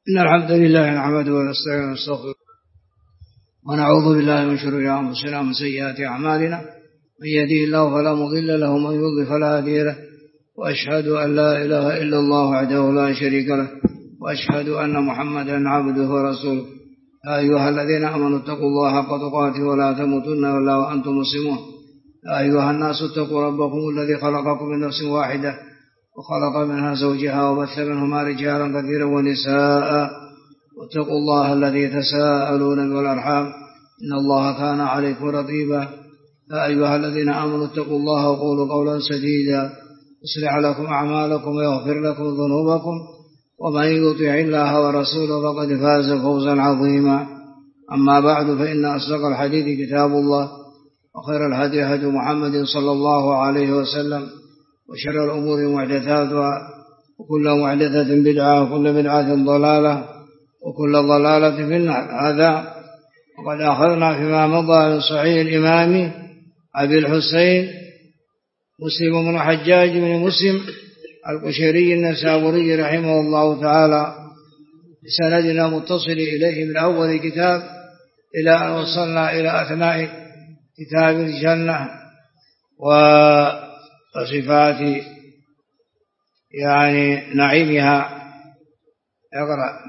إن الحمد لله نحمده ونستعينه ونستغفره ونعوذ بالله من شرور أنفسنا ومن سيئات أعمالنا من يهده الله فلا مضل له ومن يضلل فلا هادي له وأشهد أن لا إله إلا الله وحده لا شريك له وأشهد أن محمدا عبده ورسوله يا أيها الذين آمنوا اتقوا الله حق تقاته ولا تموتن إلا وأنتم مسلمون يا أيها الناس اتقوا ربكم الذي خلقكم من نفس واحدة وخلق منها زوجها وبث منهما رجالا كثيرا ونساء واتقوا الله الذي تساءلون به والأرحام إن الله كان عليكم رقيبا يا أيها الذين آمنوا اتقوا الله وقولوا قولا سديدا يصلح لكم أعمالكم ويغفر لكم ذنوبكم ومن يطع الله ورسوله فقد فاز فوزا عظيما أما بعد فإن أصدق الحديث كتاب الله وخير الهدي هدي محمد صلى الله عليه وسلم وشر الأمور محدثاتها وكل محدثة بدعة وكل بدعة ضلالة وكل ضلالة في النار. هذا وقد أخذنا فيما مضى من صحيح الإمام أبي الحسين مسلم بن حجاج بن مسلم القشيري النسابوري رحمه الله تعالى بسندنا متصل إليه من أول كتاب إلى أن وصلنا إلى أثناء كتاب الجنة وصفات يعني نعيمها. اقرأ.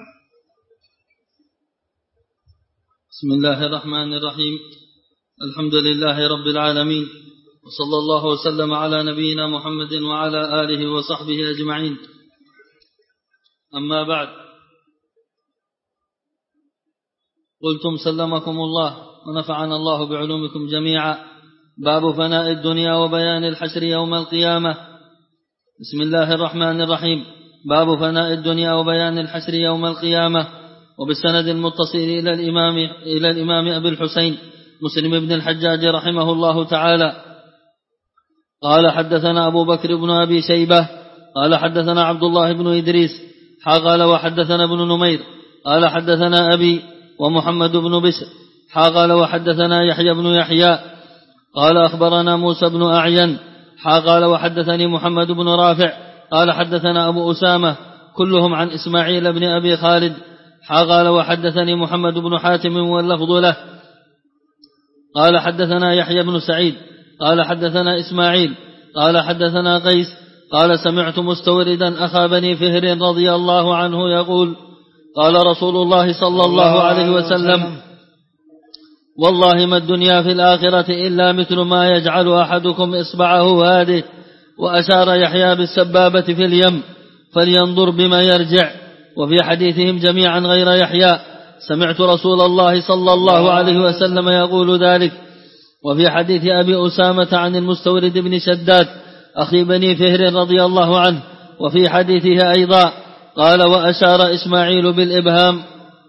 بسم الله الرحمن الرحيم. الحمد لله رب العالمين وصلى الله وسلم على نبينا محمد وعلى آله وصحبه أجمعين. أما بعد، قلتم سلمكم الله ونفعنا الله بعلومكم جميعا. باب فناء الدنيا وبيان الحشر يوم القيامة. بسم الله الرحمن الرحيم. باب فناء الدنيا وبيان الحشر يوم القيامة. وبالسند المتصل إلى الإمام أبي الحسين مسلم بن الحجاج رحمه الله تعالى قال حدثنا أبو بكر بن أبي شيبة قال حدثنا عبد الله بن إدريس قال وحدثنا ابن نمير قال حدثنا أبي ومحمد بن بشر قال وحدثنا يحيى بن يحيى قال أخبرنا موسى بن أعين قال وحدثني محمد بن رافع قال حدثنا أبو أسامة كلهم عن إسماعيل بن أبي خالد قال وحدثني محمد بن حاتم واللفظ له قال حدثنا يحيى بن سعيد قال حدثنا إسماعيل قال حدثنا قيس قال سمعت مستوردا أخا بني فهر رضي الله عنه يقول قال رسول الله صلى الله عليه وسلم والله ما الدنيا في الآخرة إلا مثل ما يجعل أحدكم إصبعه هذه وأشار يحيى بالسبابة في اليم فلينظر بما يرجع. وفي حديثهم جميعا غير يحيى سمعت رسول الله صلى الله عليه وسلم يقول ذلك. وفي حديث أبي أسامة عن المستورد بن شداد أخي بني فهر رضي الله عنه وفي حديثه أيضا قال وأشار إسماعيل بالإبهام.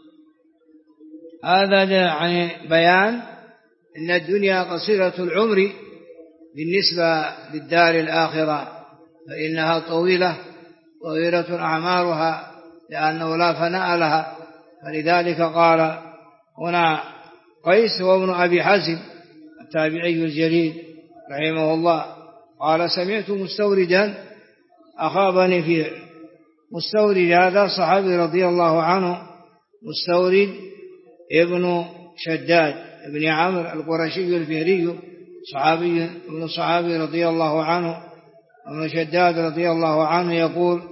هذا يعني بيان أن الدنيا قصيرة العمر بالنسبة للدار الآخرة فإنها طويلة أعمارها لأنه لا فناء لها. فلذلك قال هنا قيس وابن أبي حازم التابعي الجليل رحمه الله قال سمعت مستوردا أخا بني فهر. مستورد هذا صحابي رضي الله عنه مستورد ابن شداد ابن عمرو القرشي الفهري صحابي رضي الله عنه ابن شداد رضي الله عنه يقول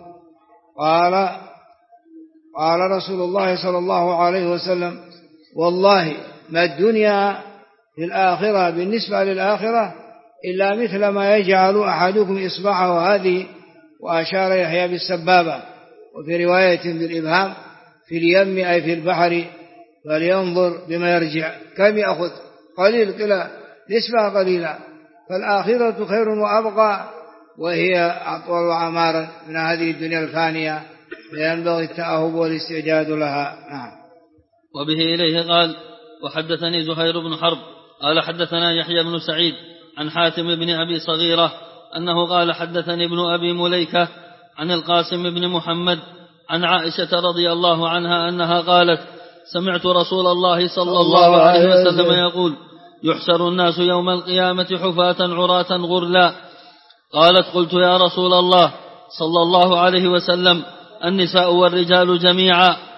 قال رسول الله صلى الله عليه وسلم والله ما الدنيا في الآخرة بالنسبة للآخرة إلا مثل ما يجعل أحدكم إصبعه هذه وأشار يحيى بالسبابة وفي رواية بالإبهام في اليم أي في البحر فلينظر بما يرجع. كم يأخذ؟ قليل قلة نسبة قليلة. فالآخرة خير وأبقى وهي أطول عمارا من هذه الدنيا الفانية فينبغي التأهب والاستعداد لها. نعم. وبه إليه قال وحدثني زهير بن حرب قال حدثنا يحيى بن سعيد عن حاتم بن أبي صغيرة أنه قال حدثني ابن أبي مليكة عن القاسم بن محمد عن عائشة رضي الله عنها أنها قالت سمعت رسول الله صلى الله عليه وسلم يقول يحشر الناس يوم القيامة حفاة عراة غرلا. قالت قلت يا رسول الله صلى الله عليه وسلم النساء والرجال جميعا؟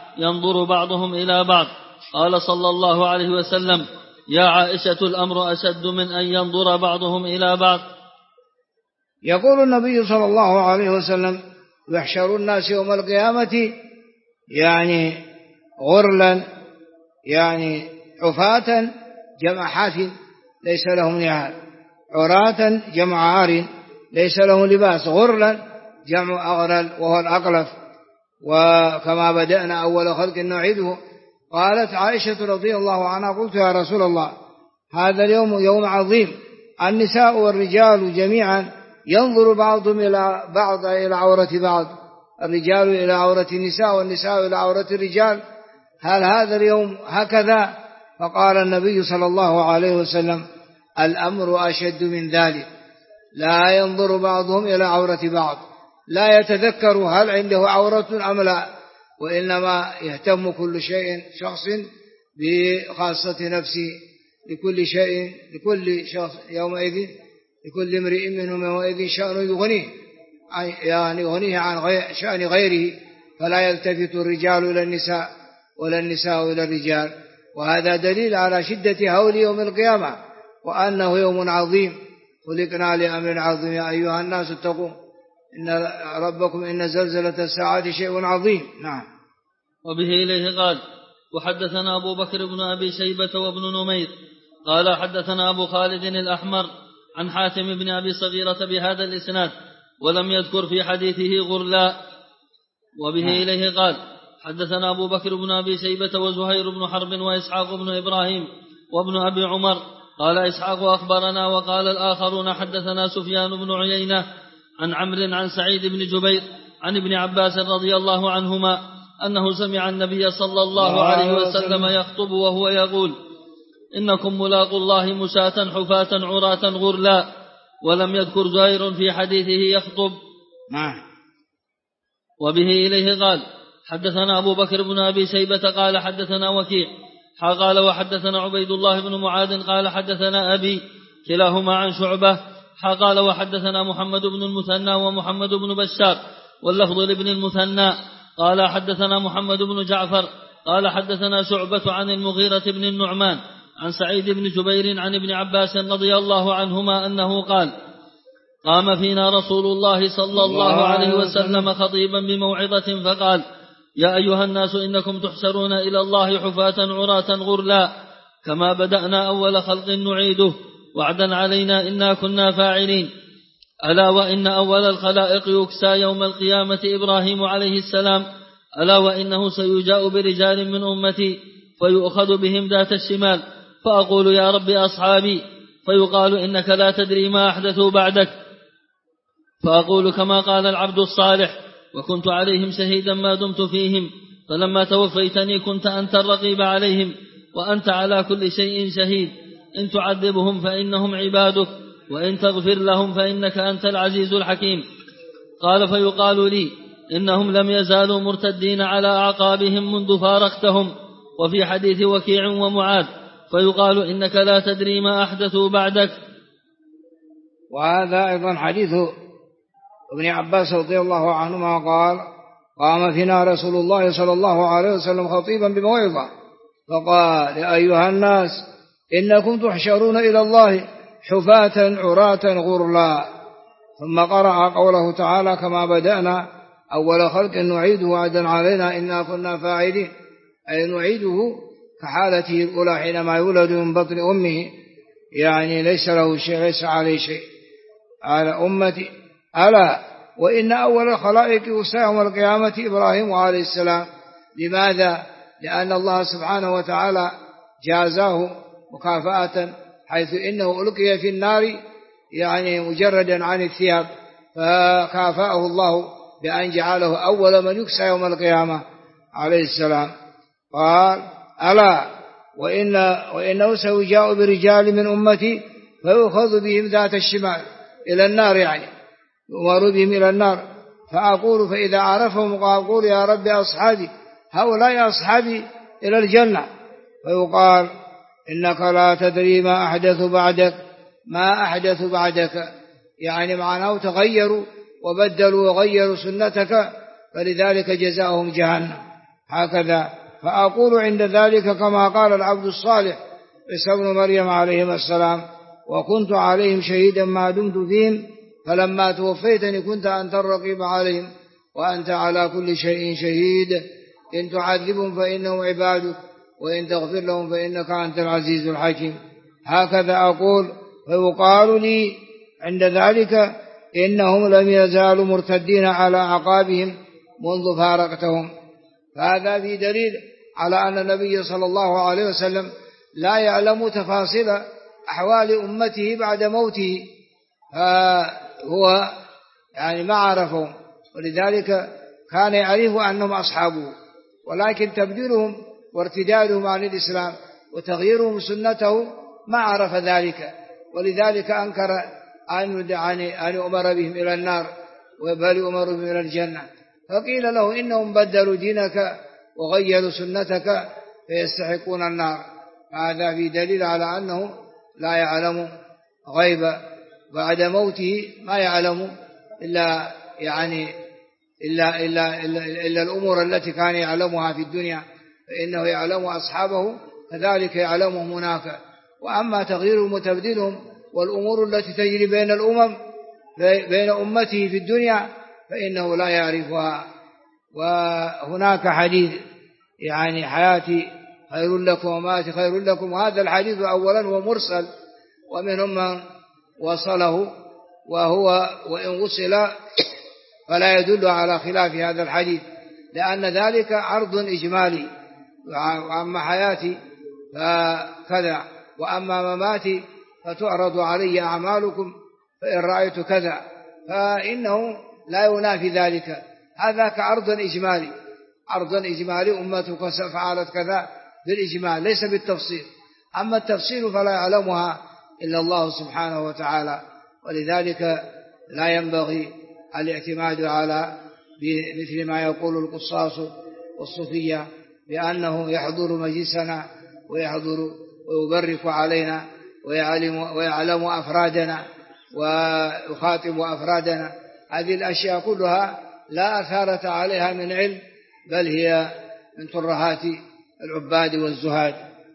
ينظر بعضهم إلى بعض. قال صلى الله عليه وسلم: يا عائشة الأمر أشد من أن ينظر بعضهم إلى بعض. يقول النبي صلى الله عليه وسلم: يحشر الناس يوم القيامة يعني غرلا، يعني حفاة جمع حاف ليس لهم نعال، عراة جمع عار ليس لهم لباس، غرلا جمع أغرل وهو الأقلف، وكما بدأنا أول خلق نعيده. قالت عائشة رضي الله عنها: قلت يا رسول الله هذا اليوم يوم عظيم، النساء والرجال جميعا ينظر بعضهم إلى بعض إلى عورة بعض، الرجال إلى عورة النساء والنساء إلى عورة الرجال، هل هذا اليوم هكذا؟ فقال النبي صلى الله عليه وسلم: الأمر أشد من ذلك، لا ينظر بعضهم إلى عورة بعض، لا يتذكر هل عنده عورة أم لا، وإنما يهتم كل شيء شخص بخاصة نفسه، لكل شخص يومئذ لكل امرئ منهم يومئذ شأن يغنيه، يعني يغنيه عن شأن غيره، فلا يلتفت الرجال إلى النساء ولا النساء إلى الرجال. وهذا دليل على شدة هول يوم القيامة، وأنه يوم عظيم، خلقنا لأمر عظيم، يا أيها الناس اتقوا إن ربكم إن زلزلة الساعة شيء عظيم. نعم. وبه إليه قال: وحدثنا أبو بكر بن أبي شيبة وابن نمير قال حدثنا أبو خالد الأحمر عن حاتم بن أبي صغيرة بهذا الإسناد، ولم يذكر في حديثه غرلا. وبه إليه قال: حدثنا أبو بكر بن أبي شيبة وزهير بن حرب وإسحاق بن إبراهيم وابن أبي عمر. قال إسحاق: أخبرنا. وقال الآخرون: حدثنا سفيان بن عيينة عن عمرو عن سعيد بن جبير عن ابن عباس رضي الله عنهما أنه سمع النبي صلى الله عليه وسلم يخطب وهو يقول: إنكم ملاقوا الله مشاة حفاة عراة غرلا. ولم يذكر زهير في حديثه يخطب. وبه إليه قال: حدثنا أبو بكر بن أبي شيبة قال حدثنا وكيع قال وحدثنا عبيد الله بن معاذ قال حدثنا أبي كلاهما عن شعبة قال وحدثنا محمد بن المثنى ومحمد بن بشار واللفظ لابن المثنى قال حدثنا محمد بن جعفر قال حدثنا شعبة عن المغيرة بن النعمان عن سعيد بن جبير عن ابن عباس رضي الله عنهما أنه قال: قام فينا رسول الله صلى الله عليه وسلم خطيبا بموعظة فقال: يا أيها الناس إنكم تحشرون إلى الله حفاة عراة غرلا، كما بدأنا أول خلق نعيده، وعدا علينا إنا كنا فاعلين. ألا وإن أول الخلائق يكسى يوم القيامة إبراهيم عليه السلام، ألا وإنه سيجاء برجال من أمتي فيؤخذ بهم ذات الشمال، فأقول: يا رب أصحابي، فيقال: إنك لا تدري ما أحدثوا بعدك، فأقول كما قال العبد الصالح: وكنت عليهم شهيدا ما دمت فيهم، فلما توفيتني كنت أنت الرقيب عليهم، وأنت على كل شيء شهيد، إن تعذبهم فإنهم عبادك، وإن تغفر لهم فإنك أنت العزيز الحكيم. قال: فيقال لي: إنهم لم يزالوا مرتدين على أعقابهم منذ فارقتهم. وفي حديث وكيع ومعاذ: فيقال: إنك لا تدري ما أحدثوا بعدك. وهذا أيضا حديث ابن عباس رضي الله عنهما قال: قام فينا رسول الله صلى الله عليه وسلم خطيبا بموعظة فقال: يا أيها الناس إنكم تحشرون إلى الله حفاة عراة غرلا، ثم قرأ قوله تعالى: كما بدأنا أول خلق نعيده وعدا علينا إنا كنا فاعلين، أي نعيده كحالته الأولى حينما يولد من بطن أمه، يعني ليس له شيء، ليس عليه شيء. على أمتي ألا وإن أول الخلائق يكسى يوم القيامة إبراهيم عليه السلام. لماذا؟ لأن الله سبحانه وتعالى جازاه مكافأة، حيث إنه ألقي في النار يعني مجردا عن الثياب، فكافأه الله بأن جعله أول من يكسى يوم القيامة عليه السلام. قال: ألا وإنه سيجاء برجال من أمتي فيؤخذ بهم ذات الشمال إلى النار، يعني يؤمر بهم إلى النار، فأقول فإذا عرفهم أقول: يا رب أصحابي، هؤلاء أصحابي إلى الجنة. فيقال: إنك لا تدري ما أحدث بعدك، ما أحدث بعدك، يعني معناه تغيروا وبدلوا وغيروا سنتك، فلذلك جزاؤهم جهنم. هكذا. فأقول عند ذلك كما قال العبد الصالح عيسى ابن مريم عليهما السلام: وكنت عليهم شهيدا ما دمت فيهم فلما توفيتني كنت أنت الرقيب عليهم وأنت على كل شيء شهيد، إن تعذبهم فإنهم عبادك وإن تغفر لهم فإنك أنت العزيز الحكيم. هكذا أقول. فيقال لي عند ذلك: إنهم لم يزالوا مرتدين على أعقابهم منذ فارقتهم. فهذا في دليل على أن النبي صلى الله عليه وسلم لا يعلم تفاصيل أحوال أمته بعد موته، فهو يعني ما عرفهم، ولذلك كان يعرف أنهم أصحابه، ولكن تبديلهم وارتدادهم عن الإسلام وتغييرهم سنته ما عرف ذلك، ولذلك أنكر أن أمر بهم إلى النار بل أمر بهم إلى الجنة. فقيل له: إنهم بدلوا دينك وغيروا سنتك فيستحقون النار. هذا في دليل على أنه لا يعلم غيب بعد موته، ما يعلم إلا الأمور التي كان يعلمها في الدنيا، فإنه يعلم أصحابه كذلك يعلمهم هناك. وأما تغييرهم وتبديلهم والأمور التي تجري بين الأمم بين أمته في الدنيا فإنه لا يعرفها. وهناك حديث يعني حياتي خير لكم ومماتي خير لكم، وهذا الحديث أولا هو مرسل، ومنهم من وصله، وهو وإن وصل فلا يدل على خلاف هذا الحديث، لأن ذلك عرض إجمالي: وأما حياتي فكذا، وأما مماتي فتعرض علي أعمالكم فإن رأيت كذا، فإنه لا ينافي ذلك. هذا كعرض إجمالي، عرض إجمالي: أمتك فعلت كذا بالإجمال ليس بالتفصيل. أما التفصيل فلا يعلمها إلا الله سبحانه وتعالى، ولذلك لا ينبغي الاعتماد على مثل ما يقول القصاص والصوفية بأنه يحضر مجلسنا ويحضر ويبرك علينا ويعلم أفرادنا ويخاطب أفرادنا. هذه الأشياء كلها لا أثارة عليها من علم، بل هي من ترهات العباد والزهاد.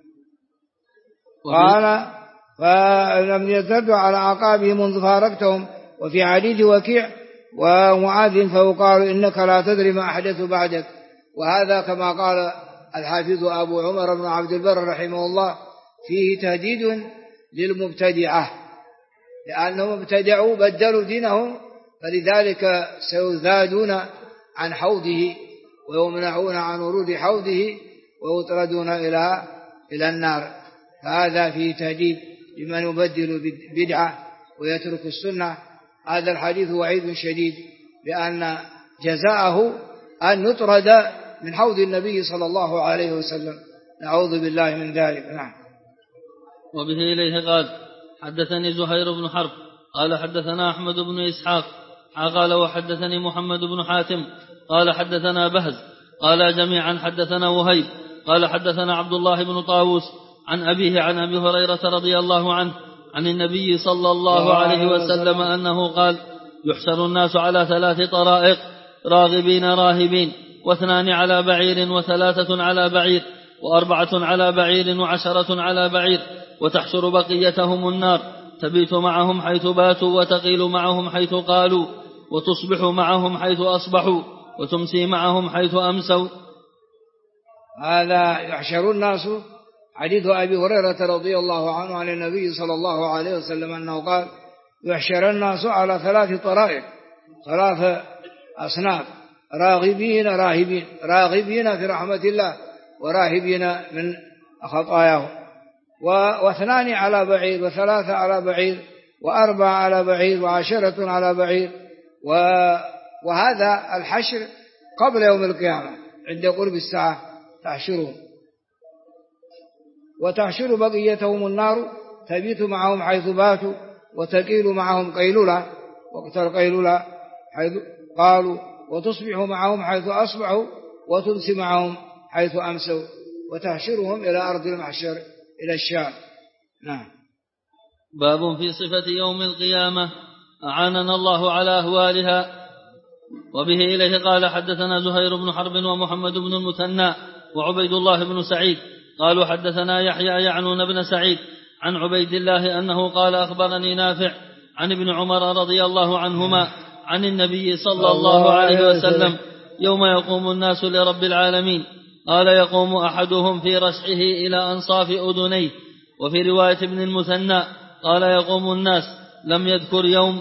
قال: فلم يزدوا على عقابه منذ فارقتهم. وفي حديث وكيع ومعاذ: فيقال إنك لا تدري ما أحدث بعدك. وهذا كما قال الحافظ أبو عمر بن عبد البر رحمه الله: فيه تهديد للمبتدعة، لأنهم ابتدعوا بدلوا دينهم، فلذلك سيزادون عن حوضه ويمنعون عن ورود حوضه ويطردون إلى النار. فهذا فيه تهديد لمن يبدل بدعة ويترك السنة. هذا الحديث وعيد شديد بأن جزاءه أن يطرد من حوض النبي صلى الله عليه وسلم، نعوذ بالله من ذلك. نعم. وبه إليه قال: حدثني زهير بن حرب قال حدثنا أحمد بن إسحاق قال وحدثني محمد بن حاتم قال حدثنا بهز قال جميعا حدثنا وهيب قال حدثنا عبد الله بن طاووس عن أبيه عن أبي هريرة رضي الله عنه عن النبي صلى الله عليه وسلم أنه قال: يحشر الناس على 3 طرائق: راغبين راهبين، 2 على بعير، 3 على بعير، 4 على بعير، 10 على بعير، وتحشر بقيتهم النار، تبيت معهم حيث باتوا وتقيل معهم حيث قالوا، وتصبح معهم حيث أصبحوا، وتمسي معهم حيث أمسوا. هذا يحشر الناس. حديث أبي هريرة رضي الله عنه عن النبي صلى الله عليه وسلم أنه قال: يحشر الناس على 3 طرائق، 3 أصناف: راغبين راهبين، راغبين في رحمة الله وراهبين من خطاياهم، 2 على بعير، 3 على بعير، 4 على بعير، 10 على بعير. وهذا الحشر قبل يوم القيامة عند قرب الساعة تحشرهم. وتحشر بقيتهم النار، تبيت معهم حيث باتوا وتقيل معهم قيلولة وقت القيلولة حيث قالوا، وتصبح معهم حيث أصبحوا، وتمسي معهم حيث أمسوا، وتحشرهم إلى أرض المحشر إلى الشام. نعم. باب في صفة يوم القيامة. أعاننا الله على أهوالها. وبه إليه قال حدثنا زهير بن حرب ومحمد بن المثنى وعبيد الله بن سعيد قالوا حدثنا يحيى يعنون بن سعيد عن عبيد الله أنه قال أخبرني نافع عن ابن عمر رضي الله عنهما عن النبي صلى الله عليه وسلم يوم يقوم الناس لرب العالمين قال يقوم أحدهم في رشحه إلى أنصاف أذنيه. وفي رواية ابن المثنى قال يقوم الناس لم يذكر يوم.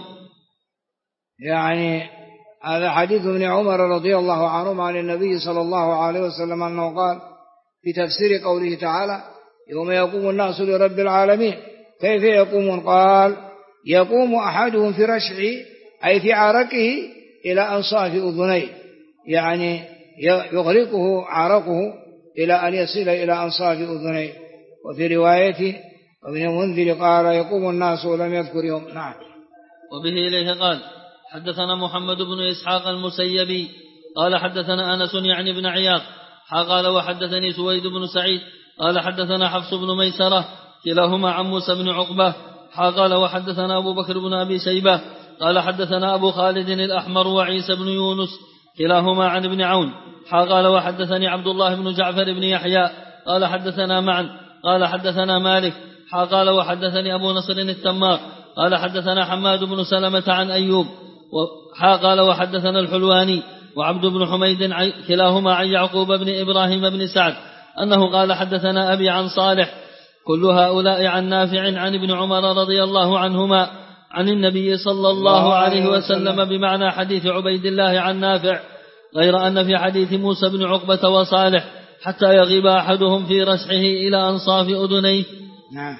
يعني هذا حديث ابن عمر رضي الله عنهما عن النبي صلى الله عليه وسلم أنه قال في تفسير قوله تعالى يوم يقوم الناس لرب العالمين كيف يقومون؟ قال يقوم أحدهم في رشحه أي في عرقه إلى أنصاف أذنيه، يعني يغرقه عرقه إلى أن يصل إلى أنصاف أذنيه. وفي رواية ابن المنذر قال يقوم الناس ولم يذكر يوم. نعم. وبه إليه قال حدثنا محمد بن إسحاق المسيبي قال حدثنا أنس يعني بن عياض قال وحدثني سويد بن سعيد قال حدثنا حفص بن ميسرة كلاهما عن موسى بن عقبة قال وحدثنا أبو بكر بن أبي شيبة قال حدثنا أبو خالد الأحمر وعيسى بن يونس كلاهما عن ابن عون قال وحدثني عبد الله بن جعفر بن يحيى قال حدثنا معا قال حدثنا مالك قال وحدثني أبو نصر التمار قال حدثنا حماد بن سلمة عن أيوب قال وحدثنا الحلواني وعبد بن حميد كلاهما عن يعقوب بن إبراهيم بن سعد أنه قال حدثنا أبي عن صالح كل هؤلاء عن نافع عن ابن عمر رضي الله عنهما عن النبي صلى الله عليه وسلم بمعنى حديث عبيد الله عن نافع، غير أن في حديث موسى بن عقبة وصالح حتى يغيب أحدهم في رشحه إلى أنصاف أذنيه. نعم.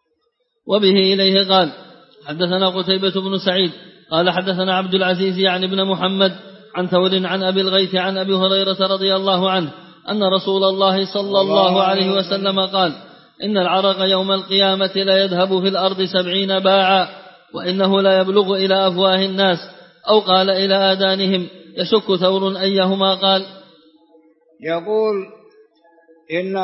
وبه إليه قال حدثنا قتيبة بن سعيد قال حدثنا عبد العزيز يعني بن محمد عن ثور عن أبي الغيث عن أبي هريرة رضي الله عنه أن رسول الله صلى الله عليه وسلم قال إن العرق يوم القيامة لا يذهب في الأرض 70 باعا وإنه لا يبلغ إلى أفواه الناس أو قال إلى آذانهم يشك ثور أيهما قال. يقول إن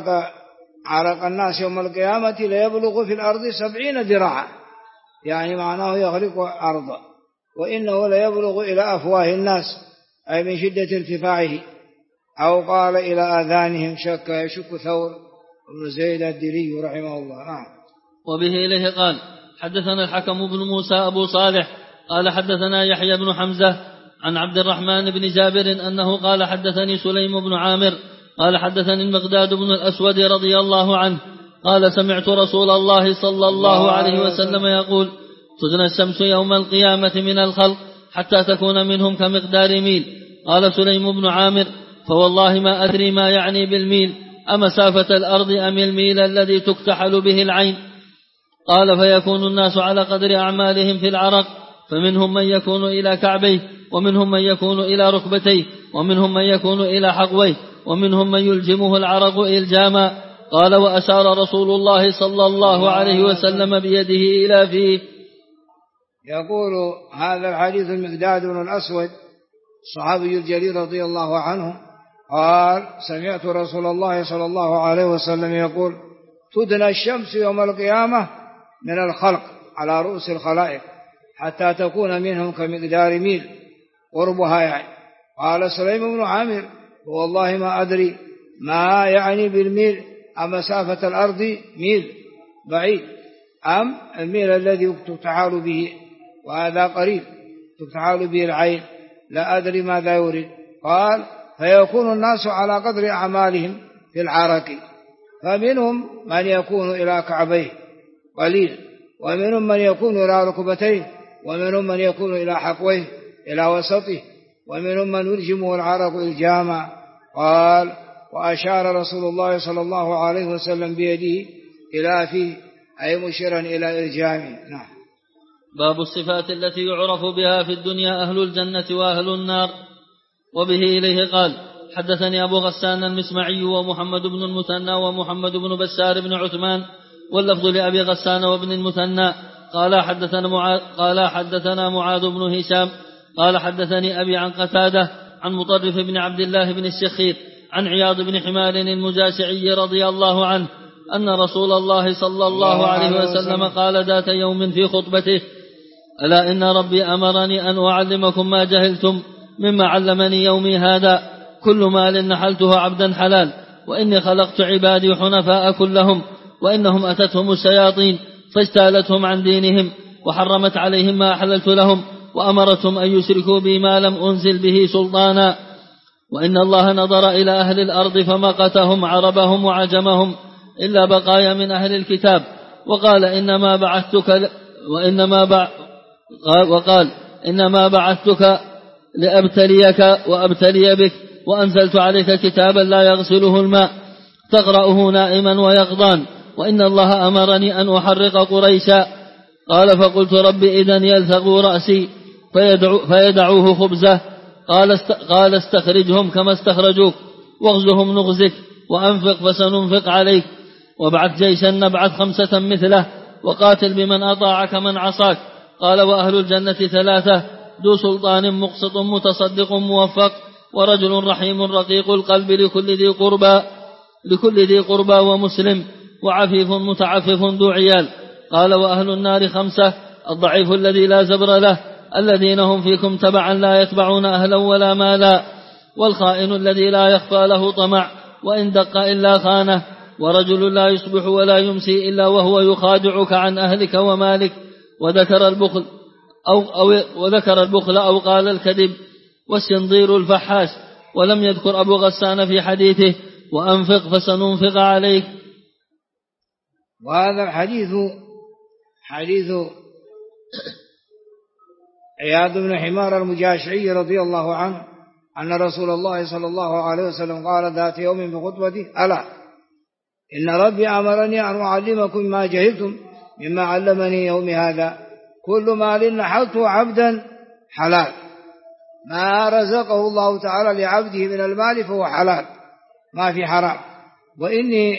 عرق الناس يوم القيامة لا يبلغ في الأرض 70 ذراعا، يعني معناه يغرق أرضا، وإنه لا يبلغ إلى أفواه الناس أي من شدة ارتفاعه، أو قال إلى آذانهم يشك ثور بن زيد الديلي رحمه الله. نعم. وبه إليه قال حدثنا الحكم بن موسى أبو صالح قال حدثنا يحيى بن حمزة عن عبد الرحمن بن جابر أنه قال حدثني سليم بن عامر قال حدثني المقداد بن الأسود رضي الله عنه قال سمعت رسول الله صلى الله عليه وسلم يقول تدنى الشمس يوم القيامة من الخلق حتى تكون منهم كمقدار ميل. قال سليم بن عامر فوالله ما أدري ما يعني بالميل أمسافة الأرض أم الميل الذي تكتحل به العين. قال فيكون الناس على قدر أعمالهم في العرق، فمنهم من يكون إلى كعبيه، ومنهم من يكون إلى ركبتيه، ومنهم من يكون إلى حقويه، ومنهم من يلجمه العرق إلجاما. قال وأشار رسول الله صلى الله عليه وسلم بيده إلى فيه. يقول هذا الحديث المقداد بن الأسود الصحابي الجليل رضي الله عنه قال سمعت رسول الله صلى الله عليه وسلم يقول تدنى الشمس يوم القيامة من الخلق على رؤوس الخلائق حتى تكون منهم كمقدار ميل قربها يعني. قال سليم بن عامر والله ما أدري ما يعني بالميل أمسافة الأرض ميل بعيد أم الميل الذي تتحال به، وهذا قريب تتحال به العين، لا أدري ماذا يريد. قال فيكون الناس على قدر أعمالهم في العرق، فمنهم من يكون إلى كعبيه قليل، ومنهم من يكون إلى ركبتيه، ومنهم من يكون إلى حقويه إلى وسطه، ومنهم من يلجمه العرق إلجاما. قال وأشار رسول الله صلى الله عليه وسلم بيده إلى فيه أي مشيرا إلى إلجامه. نعم. باب الصفات التي يعرف بها في الدنيا أهل الجنة وأهل النار. وبه إليه قال حدثني أبو غسان المسمعي ومحمد بن المثنى ومحمد بن بشار بن عثمان واللفظ لأبي غسان وابن المثنى قال حدثنا معاذ بن هشام قال حدثني أبي عن قتادة عن مطرف بن عبد الله بن الشخير عن عياض بن حمار المجاشعي رضي الله عنه أن رسول الله صلى الله عليه وسلم قال ذات يوم في خطبته ألا إن ربي أمرني أن أعلمكم ما جهلتم مما علمني يومي هذا: كل مال نحلته عبدا حلال، وإني خلقت عبادي حنفاء كلهم، وإنهم أتتهم الشياطين فاجتالتهم عن دينهم وحرمت عليهم ما أحللت لهم، وأمرتهم أن يشركوا بي ما لم أنزل به سلطانا. وإن الله نظر إلى أهل الأرض فمقتهم عربهم وعجمهم إلا بقايا من أهل الكتاب، وقال إنما بعثتك لأبتليك وأبتلي بك، وأنزلت عليك كتابا لا يغسله الماء تقرأه نائما ويقظان، وإن الله أمرني أن أحرق قريشا. قال: فقلت: رب إذن يلثغوا رأسي فيدعوه خبزه. قال: استخرجهم كما استخرجوك، واغزهم نغزك، وأنفق فسننفق عليك، وابعث جيشا نبعث 5 مثله، وقاتل بمن أطاعك من عصاك. قال: وأهل الجنة 3: ذو سلطان مقسط متصدق موفق، ورجل رحيم رقيق القلب لكل ذي قربى ومسلم، وعفيف متعفف ذو عيال. قال: وأهل النار 5: الضعيف الذي لا زبر له، الذين هم فيكم تبعا لا يتبعون أهلا ولا مالا، والخائن الذي لا يخفى له طمع، وإن دق إلا خانه، ورجل لا يصبح ولا يمسي إلا وهو يخادعك عن أهلك ومالك. وذكر البخل أو قال الكذب، والسنظير الفحاش. ولم يذكر أبو غسان في حديثه: وأنفق فسننفق عليك. وهذا الحديث حديث عياض بن حمار المجاشعي رضي الله عنه أن رسول الله صلى الله عليه وسلم قال ذات يوم في خطبته: ألا إن ربي أمرني أن أعلمكم ما جهلتم مما علمني يوم هذا: كل مال نحلته عبدا حلال، ما رزقه الله تعالى لعبده من المال فهو حلال، ما في حرام. وإني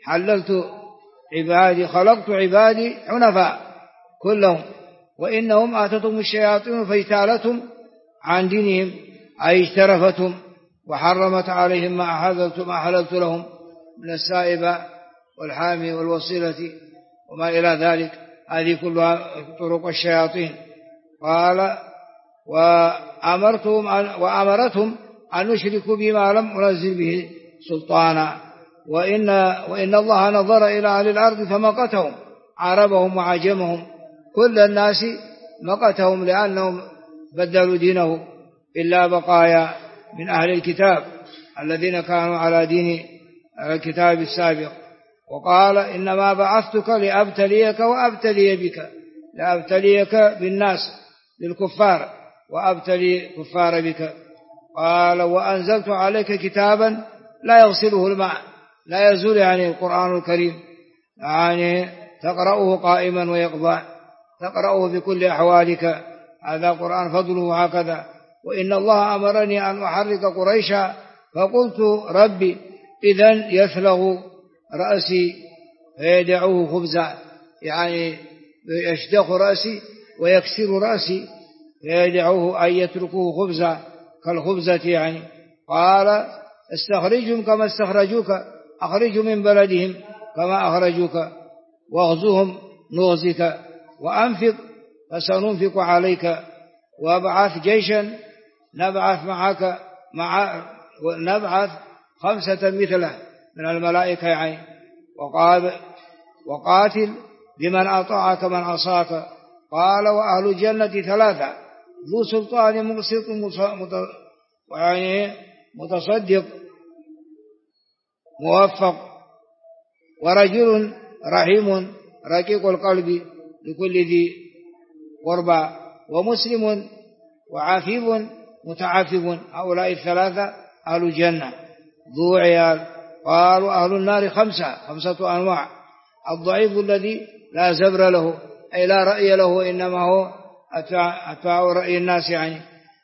خلقت عبادي حنفاء كلهم، وإنهم آتتهم الشياطين فاجتالتهم عن دينهم، أي اجترفتهم، وحرمت عليهم ما أحللت لهم من السائبة والحامي والوصيلة وما إلى ذلك. هذه كلها طرق الشياطين. قال: وأمرتهم أن يشركوا بما لم أنزل به سلطانا، وإن الله نظر إلى أهل الأرض فمقتهم عربهم وعجمهم، كل الناس مقتهم لأنهم بدلوا دينه، إلا بقايا من أهل الكتاب الذين كانوا على دين الكتاب السابق. وقال: إنما بعثتك لأبتليك وأبتلي بك، لأبتليك بالناس للكفار وأبتلي كفار بك. قال: وأنزلت عليك كتابا لا يغسله الماء، لا يزول يعني القرآن الكريم، يعني تقرأه قائما ويقظا، تقرأه بكل أحوالك، هذا قرآن فضله هكذا. وإن الله أمرني أن أحرك قريشا، فقلت: ربي إذن يثلغ رأسي فيدعوه خبزا، يعني يشدخ رأسي ويكسر رأسي فيدعوه أن يتركوه خبزا كالخبزة يعني. قال: استخرجهم كما استخرجوك، أخرجوا من بلدهم كما أخرجوك، واغزوهم نغزك، وأنفق فسننفق عليك، وابعث جيشا نبعث 5 مثله من الملائكة يعني، وقاتل بمن أطاعك من عصاك. قال: وأهل الجنة 3: ذو سلطان مقسط متصدق موفق، ورجل رحيم رقيق القلب لكل ذي قربى، ومسلم وعفيف متعفف. هؤلاء 3 أهل الجنة ذو عيال. قالوا: أهل النار 5 أنواع: الضعيف الذي لا زبر له، أي لا رأي له، إنما هو أتباع رأي الناس يعني،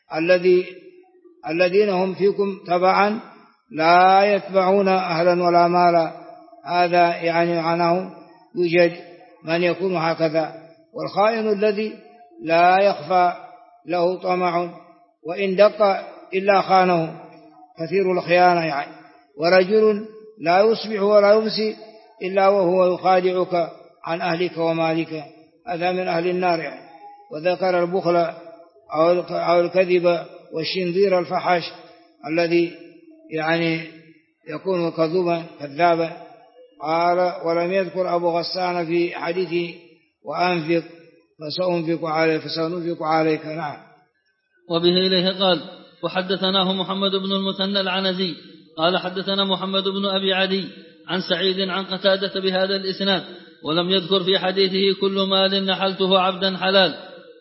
الذين هم فيكم تبعا لا يتبعون أهلا ولا مالا. هذا يعني معناه يوجد من يكون هكذا. والخائن الذي لا يخفى له طمع، وإن دق إلا خانه، كثير الخيانة يعني. ورجل لا يصبح ولا يمسي إلا وهو يخادعك عن أهلك ومالك، هذا من أهل النار يعني. وذكر البخل أو الكذب والشنذير الفحش الذي يعني يكون كذوبا كذابا. قال ولم يذكر أبو غسان في حديثه وأنفق فسأنفق عليك. نعم. وبه إليه قال وحدثناه محمد بن المثنى العنزي قال حدثنا محمد بن أبي عدي عن سعيد عن قتادة بهذا الإسناد ولم يذكر في حديثه كل مال نحلته عبدا حلال.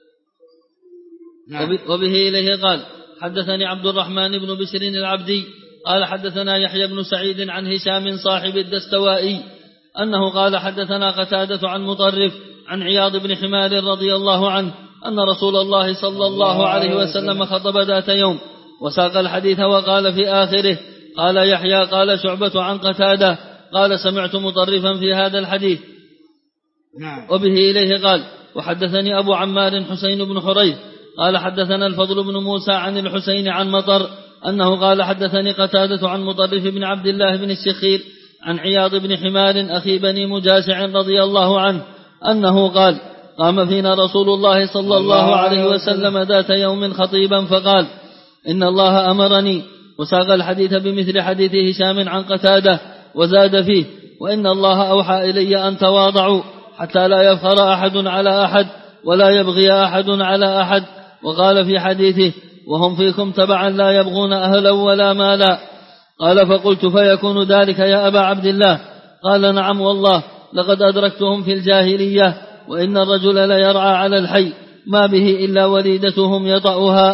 نعم. وبه إليه قال حدثني عبد الرحمن بن بشر العبدي قال حدثنا يحيى بن سعيد عن هشام صاحب الدستوائي أنه قال حدثنا قتادة عن مطرف عن عياض بن حمار رضي الله عنه أن رسول الله صلى الله عليه وسلم خطب ذات يوم وساق الحديث وقال في آخره قال يحيى قال شعبة عن قتادة قال سمعت مطرفا في هذا الحديث. نعم. وبه إليه قال وحدثني أبو عمار حسين بن حريث قال حدثنا الفضل بن موسى عن الحسين عن مطر أنه قال حدثني قتادة عن مطرف بن عبد الله بن الشخير عن عياض بن حمار أخي بني مجاشع رضي الله عنه أنه قال قام فينا رسول الله صلى الله عليه وسلم ذات يوم خطيبا فقال إن الله أمرني وساق الحديث بمثل حديث هشام عن قتادة وزاد فيه وإن الله أوحى إلي أن تواضعوا حتى لا يفخر أحد على أحد ولا يبغي أحد على أحد. وقال في حديثه وهم فيكم تبعا لا يبغون أهلا ولا مالا. قال فقلت فيكون ذلك يا أبا عبد الله؟ قال نعم والله لقد أدركتهم في الجاهلية وإن الرجل ليرعى على الحي ما به إلا وليدتهم يطأها.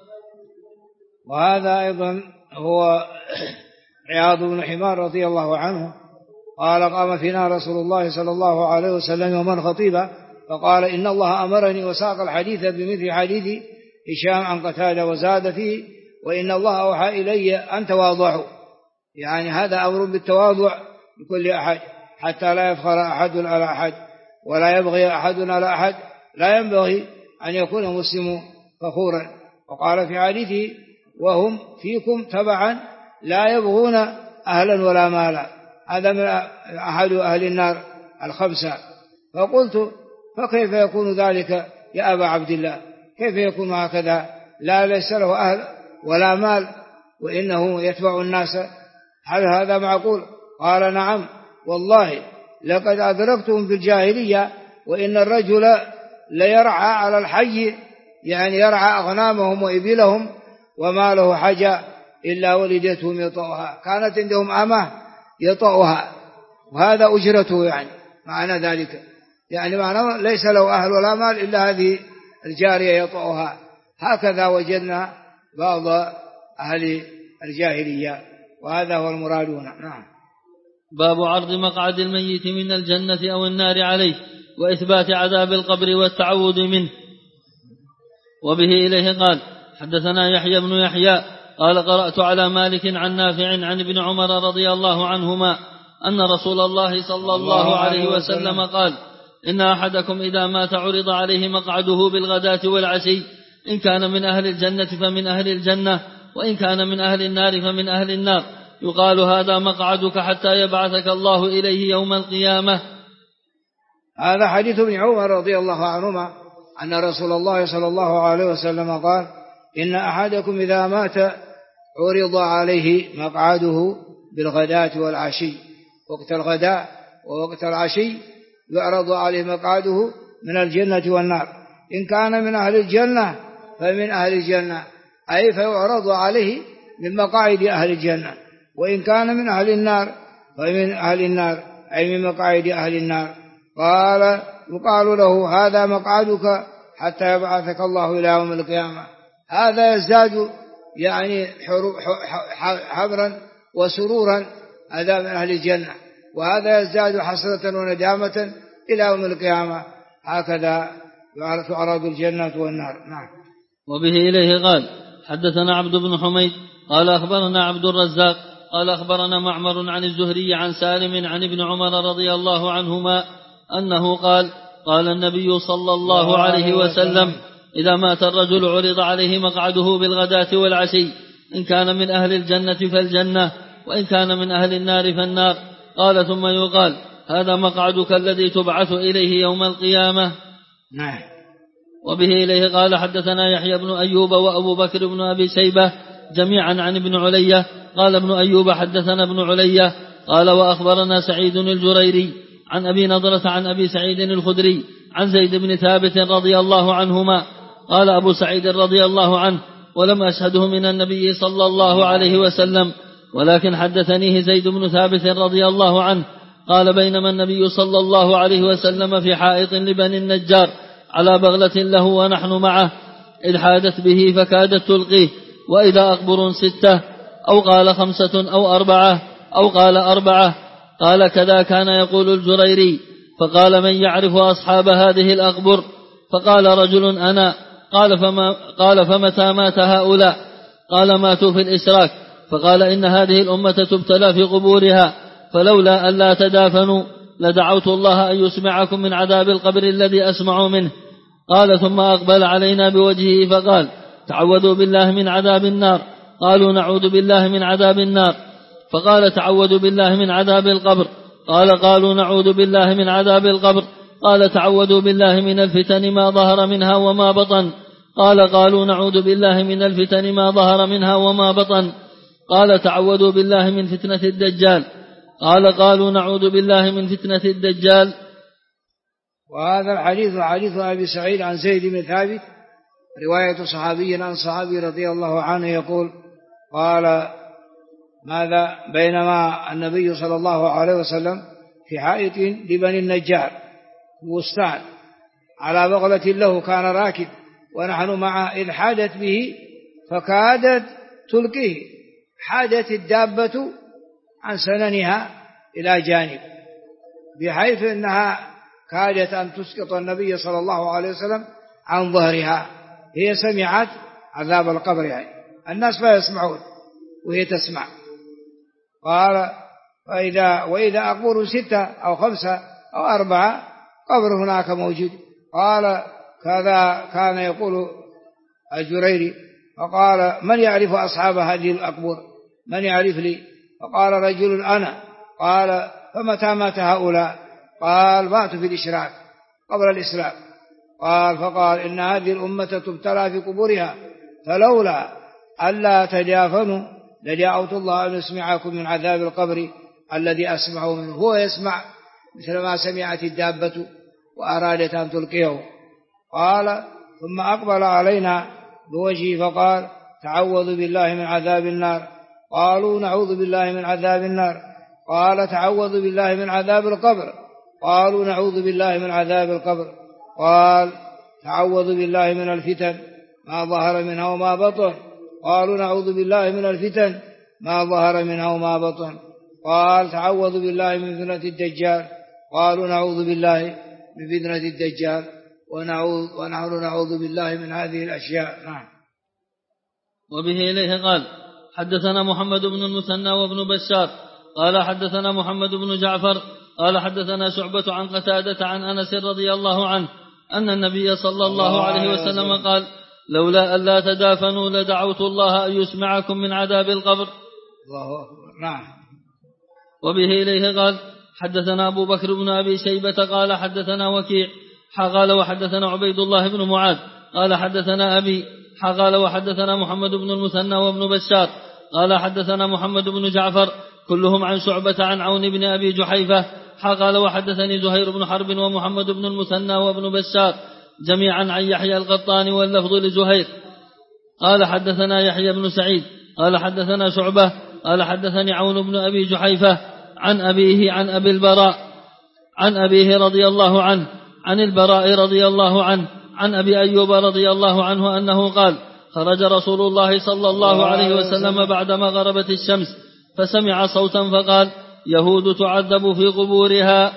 وهذا أيضا هو عياض بن حمار رضي الله عنه قال قام فينا رسول الله صلى الله عليه وسلم يوما خطيبا فقال إن الله أمرني وساق الحديث بمثل حديث هشام عن قتادة وزاد فيه وإن الله أوحى إلي أن تواضعوا. يعني هذا أمر بالتواضع لكل أحد حتى لا يفخر أحد على أحد ولا يبغي أحد على أحد. لا ينبغي أن يكون مسلم فخورا. وقال في حديثه وهم فيكم تبعا لا يبغون أهلا ولا مالا. هذا من أحد أهل النار الخمسة. فقلت فكيف يكون ذلك يا أبا عبد الله؟ كيف يكون هكذا؟ لا ليس له أهل ولا مال وإنه يتبع الناس، هل هذا معقول؟ قال نعم والله لقد أدركتهم في الجاهلية وإن الرجل ليرعى على الحي، يعني يرعى أغنامهم وإبلهم وما له حاجة إلا ولدتهم يطأها، كانت عندهم أمة يطأها وهذا أجرته، يعني معنى ذلك يعني معنى ليس له أهل ولا مال إلا هذه الجارية يطأها. هكذا وجدنا بعض أهل الجاهلية وهذا هو المراد هنا. نعم. باب عرض مقعد الميت من الجنة أو النار عليه وإثبات عذاب القبر والتعوذ منه. وبه إليه قال حدثنا يحيى بن يحيى قال قرأت على مالك عن نافع عن ابن عمر رضي الله عنهما أن رسول الله صلى الله عليه وسلم قال إن أحدكم إذا مات عرض عليه مقعده بالغداة والعشي، إن كان من أهل الجنة فمن أهل الجنة، وإن كان من أهل النار فمن أهل النار، يقال هذا مقعدك حتى يبعثك الله إليه يوم القيامة. هذا حديث ابن عمر رضي الله عنهما أن رسول الله صلى الله عليه وسلم قال إن أحدكم إذا مات عرض عليه مقعده بالغداة والعشي، وقت الغداء ووقت العشي يعرض عليه مقعده من الجنة والنار، إن كان من أهل الجنة فمن أهل الجنة، أي فيعرض عليه من مقاعد أهل الجنة، وإن كان من أهل النار فمن أهل النار، أي من مقاعد أهل النار. قال يقال له هذا مقعدك حتى يبعثك الله إلى يوم القيامة. هذا يزداد يعني حبرا وسرورا، هذا من أهل الجنة، وهذا يزداد حسرة وندامة إلى يوم القيامة. هكذا تعرض الجنة والنار. نعم. وبه إليه قال حدثنا عبد بن حميد قال أخبرنا عبد الرزاق قال أخبرنا معمر عن الزهري عن سالم عن ابن عمر رضي الله عنهما أنه قال قال النبي صلى الله عليه وسلم إذا مات الرجل عرض عليه مقعده بالغداة والعشي، إن كان من أهل الجنة فالجنة، وإن كان من أهل النار فالنار. قال ثم يقال هذا مقعدك الذي تبعث إليه يوم القيامة. نعم. وبه إليه قال حدثنا يحيى بن أيوب وأبو بكر بن أبي شيبة جميعا عن ابن علية قال ابن أيوب حدثنا ابن علية قال وأخبرنا سعيد الجريري عن أبي نضرة عن أبي سعيد الخدري عن زيد بن ثابت رضي الله عنهما قال أبو سعيد رضي الله عنه ولم أشهده من النبي صلى الله عليه وسلم ولكن حدثنيه زيد بن ثابت رضي الله عنه قال بينما النبي صلى الله عليه وسلم في حائط لبني النجار على بغلة له ونحن معه إذ حادت به فكادت تلقيه وإذا أقبر 6 أو قال 5 أو 4 أو قال 4 قال كذا كان يقول الجريري فقال من يعرف أصحاب هذه الأقبر فقال رجل أنا قال فمتى مات هؤلاء قال ماتوا في الإشراك فقال إن هذه الأمة تبتلى في قبورها فلولا أن لا تدافنوا لدعوت الله أن يسمعكم من عذاب القبر الذي أسمع منه قال ثم أقبل علينا بوجهه فقال تعوذوا بالله من عذاب النار قالوا نعوذ بالله من عذاب النار فقال تعوذوا بالله من عذاب القبر قالوا نعوذ بالله من عذاب القبر قال تعوذوا بالله من الفتن ما ظهر منها وما بطن قالوا نعوذ بالله من الفتن ما ظهر منها وما بطن قال تعوذوا بالله من فتنة الدجال قالوا نعوذ بالله من فتنة الدجال. وهذا الحديث حديث أبي سعيد عن زيد بن ثابت رواية صحابي عن صحابي رضي الله عنه يقول قال ماذا بينما النبي صلى الله عليه وسلم في حائط لبني النجار بستان على بغلة له كان راكب ونحن معه إذ حادت به فكادت تلقيه حادت الدابة عن سننها إلى جانب بحيث أنها كادت أن تسقط النبي صلى الله عليه وسلم عن ظهرها. هي سمعت عذاب القبر يعني الناس لا يسمعون وهي تسمع. قال وإذا أقبر 6 أو 5 أو 4 قبر هناك موجود. قال كذا كان يقول الجريري فقال من يعرف أصحاب هذه الأقبور من يعرف لي فقال رجل أنا قال فمتى مات هؤلاء قال ماتوا في الإشراك قبل الإسلام فقال إن هذه الأمة تبتلى في قبورها فلولا ألا تدافنوا لدعوت الله أن يسمعكم من عذاب القبر الذي أسمعه منه. هو يسمع مثل ما سمعت الدابة وأرادت أن تلقيه. قال ثم أقبل علينا بوجهه فقال تعوذوا بالله من عذاب النار قالوا نعوذ بالله من عذاب النار قال تعوذوا بالله من عذاب القبر قالوا نعوذ بالله من عذاب القبر قال تعوذوا بالله من الفتن ما ظهر منها وما بطن قالوا نعوذ بالله من الفتن ما ظهر منها وما بطن قال تعوذوا بالله من فتنة الدجال قالوا نعوذ بالله من فتنة الدجال ونحن نعوذ بالله من هذه الأشياء. نعم. وبه إليه قال حدثنا محمد بن المثنى وابن بشار قال حدثنا محمد بن جعفر قال حدثنا شعبة عن قتادة عن أنس رضي الله عنه أن النبي صلى الله عليه وسلم قال لولا ألا تدافنوا لدعوت الله أن يسمعكم من عذاب القبر. الله أكبر. نعم. وبه إليه قال حدثنا أبو بكر بن أبي شيبة قال حدثنا وكيع قال وحدثنا عبيد الله بن معاذ قال حدثنا أبي قال وحدثنا محمد بن المثنى وابن بشار قال حدثنا محمد بن جعفر كلهم عن شعبة عن عون بن أبي جحيفة قال وحدثني زهير بن حرب ومحمد بن المثنى وابن بشار جميعا عن يحيى القطان واللفظ لزهير قال حدثنا يحيى بن سعيد قال حدثنا شعبة قال حدثني عون بن أبي جحيفة عن أبيه عن أبي البراء عن أبيه رضي الله عنه عن البراء رضي الله عنه عن أبي أيوب رضي الله عنه أنه قال خرج رسول الله صلى الله عليه وسلم بعدما غربت الشمس فسمع صوتا فقال يهود تعذب في قبورها.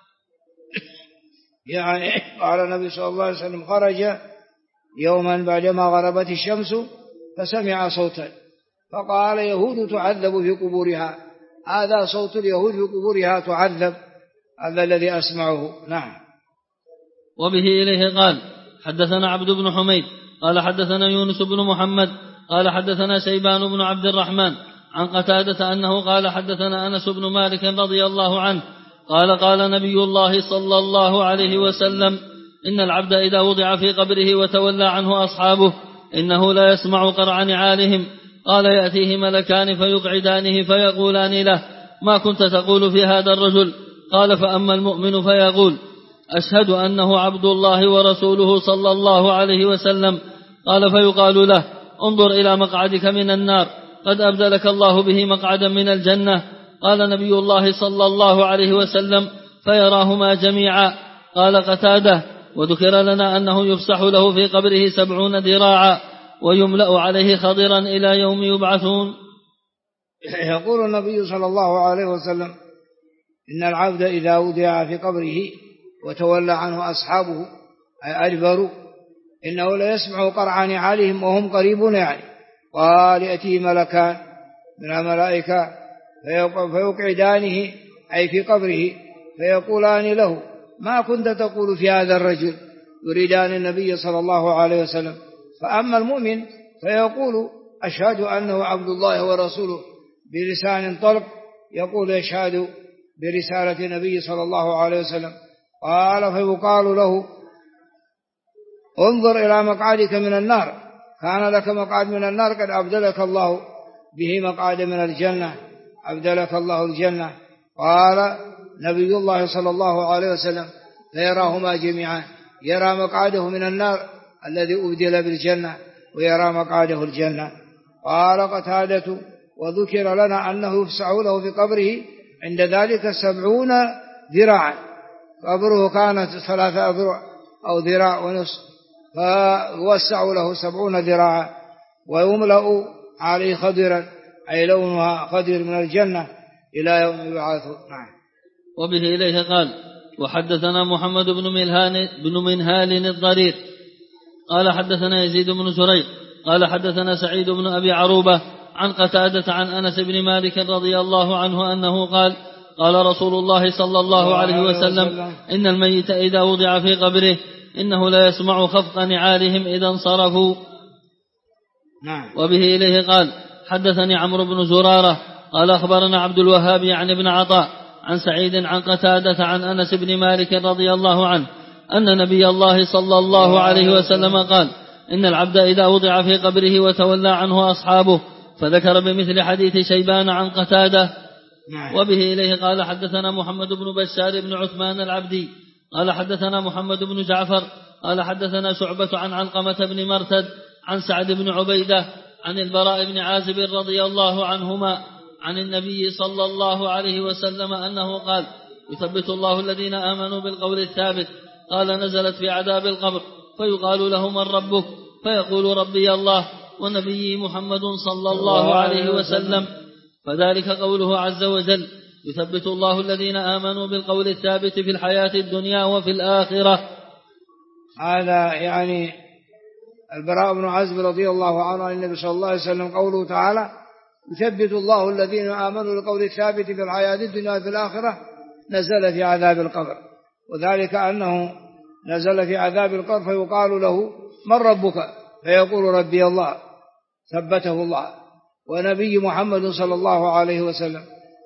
يعني قال النبي صلى الله عليه وسلم خرج يوما بعدما غربت الشمس فسمع صوتا فقال يهود تعذب في قبورها. هذا صوت اليهود في قبورها تعذب هذا الذي أسمعه. نعم. وبه إليه قال حدثنا عبد بن حميد قال حدثنا يونس بن محمد قال حدثنا شيبان بن عبد الرحمن عن قتادة أنه قال حدثنا أنس بن مالك رضي الله عنه قال قال نبي الله صلى الله عليه وسلم إن العبد إذا وضع في قبره وتولى عنه أصحابه إنه لا يسمع قرع نعالهم. قال يأتيه ملكان فيقعدانه فيقولان له ما كنت تقول في هذا الرجل؟ قال فأما المؤمن فيقول أشهد أنه عبد الله ورسوله صلى الله عليه وسلم. قال فيقال له انظر إلى مقعدك من النار قد أبدلك الله به مقعدا من الجنة. قال نبي الله صلى الله عليه وسلم فيراهما جميعا. قال قتادة وذكر لنا أنه يفسح له في قبره 70 ذراعا ويملأ عليه خضرا إلى يوم يبعثون. يقول النبي صلى الله عليه وسلم إن العبد إذا وضع في قبره وتولى عنه أصحابه أي أدبروا إنه لا يسمع قرع نعالهم وهم قريبون يعني. قال يأتيه ملكان من الملائكة فيقعدانه أي في قبره فيقولان له ما كنت تقول في هذا الرجل؟ يريدان النبي صلى الله عليه وسلم. فأما المؤمن فيقول أشهد أنه عبد الله ورسوله بلسان طلق يقول يشهد برسالة النبي صلى الله عليه وسلم. قال فيقال له انظر إلى مقعدك من النار كان لك مقعد من النار قد أبدلك الله به مقعد من الجنة أبدلك الله الجنة. قال نبي الله صلى الله عليه وسلم فيراهما جميعا يرى مقعده من النار الذي أبدل بالجنة ويرى مقعده الجنة. قال قتادة وذكر لنا أنه يفسح له في قبره عند ذلك 70 ذراعا. قبره كانت 3 أذرع أو ذراع ونصف فوسع له 70 ذراعا ويملأ عليه خضرا أي لونها خضر من الجنة إلى يوم يبعثون. نعم. وبه إليه قال وحدثنا محمد بن منهال الضرير قال حدثنا يزيد بن زريق قال حدثنا سعيد بن أبي عروبة عن قتادة عن أنس بن مالك رضي الله عنه أنه قال قال رسول الله صلى الله عليه وسلم إن الميت إذا وضع في قبره إنه لا يسمع خفق نعالهم إذا انصرفوا. نعم. وبه إليه قال حدثني عمرو بن زرارة قال أخبرنا عبد الوهاب عن ابن عطاء عن سعيد عن قتادة عن أنس بن مالك رضي الله عنه أن نبي الله صلى الله عليه وسلم قال إن العبد إذا وضع في قبره وتولى عنه أصحابه فذكر بمثل حديث شيبان عن قتادة. وبه إليه قال حدثنا محمد بن بشار بن عثمان العبدي قال حدثنا محمد بن جعفر قال حدثنا شعبة عن علقمة بن مرتد عن سعد بن عبيدة عن البراء بن عازب رضي الله عنهما عن النبي صلى الله عليه وسلم أنه قال يثبت الله الذين آمنوا بالقول الثابت. قال نزلت في عذاب القبر فيقال له من ربك؟ فيقول ربي الله ونبي محمد صلى الله عليه وسلم. فذلك قوله عز وجل يثبت الله الذين آمنوا بالقول الثابت في الحياة الدنيا وفي الآخرة. هذا يعني البراء بن عازب رضي الله عنه عن النبي صلى الله عليه وسلم قوله تعالى يثبت الله الذين آمنوا بالقول الثابت في الحياة الدنيا وفي الآخرة نزل في عذاب القبر. وذلك أنه نزل في عذاب القبر فيقال له من ربك؟ فيقول ربي الله ثبته الله ونبي محمد صلى الله عليه وسلم.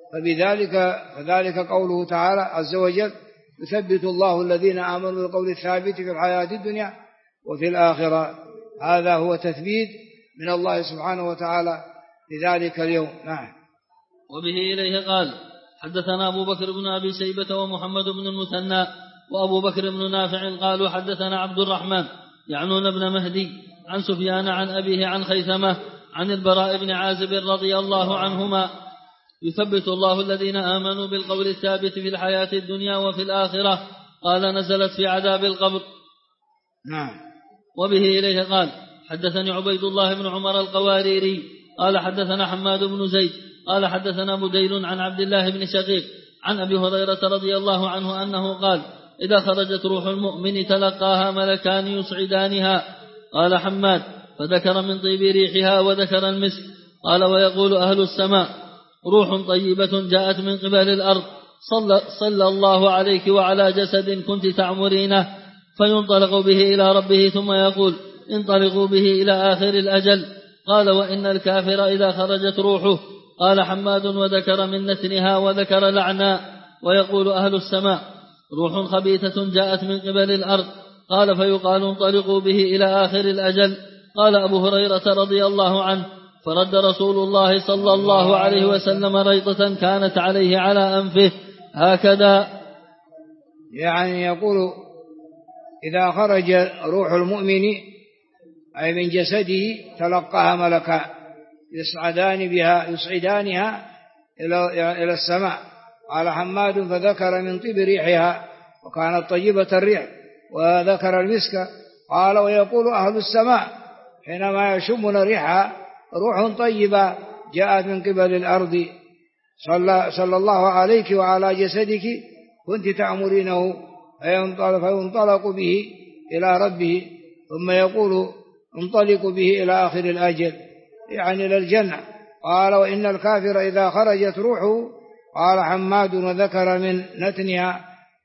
فذلك قوله تعالى عز وجل يثبت الله الذين آمنوا بالقول الثابت في الحياة الدنيا وفي الآخرة. هذا هو تثبيت من الله سبحانه وتعالى في ذلك اليوم. نعم. وبه إليه قال حدثنا أبو بكر بن أبي شيبة ومحمد بن المثنى وأبو بكر بن نافع قالوا حدثنا عبد الرحمن يعنون بن مهدي عن سفيان عن أبيه عن خيثمة عن البراء بن عازب رضي الله عنهما يثبت الله الذين آمنوا بالقول الثابت في الحياة الدنيا وفي الآخرة. قال نزلت في عذاب القبر. نعم. وبه إليه قال حدثني عبيد الله بن عمر القواريري قال حدثنا حماد بن زيد قال حدثنا بديل عن عبد الله بن شقيق عن أبي هريرة رضي الله عنه أنه قال إذا خرجت روح المؤمن تلقاها ملكان يصعدانها. قال حماد فذكر من طيب ريحها وذكر المسك. قال ويقول أهل السماء روح طيبة جاءت من قبل الأرض صلى الله عليك وعلى جسد كنت تعمرينه. فينطلق به إلى ربه ثم يقول انطلقوا به إلى آخر الأجل. قال وإن الكافر إذا خرجت روحه. قال حماد وذكر من نتنها وذكر لعنا. ويقول أهل السماء روح خبيثة جاءت من قبل الأرض. قال فيقال انطلقوا به إلى آخر الأجل. قال أبو هريرة رضي الله عنه فرد رسول الله صلى الله عليه وسلم ريطة كانت عليه على أنفه هكذا. يعني يقول إذا خرج روح المؤمن أي من جسده تلقاها ملكان يصعدانها إلى السماء. قال حماد فذكر من طيب ريحها وكانت طيبة الريح، وذكر المسك. قال ويقول أهل السماء حينما يشمون ريحها روح طيبة جاءت من قبل الأرض صلى الله عليك وعلى جسدك كنت تأمرينه، فينطلق به إلى ربه، ثم يقول انطلق به إلى آخر الأجل يعني إلى الجنة. قال وإن الكافر إذا خرجت روحه، قال حماد وذكر من نتنها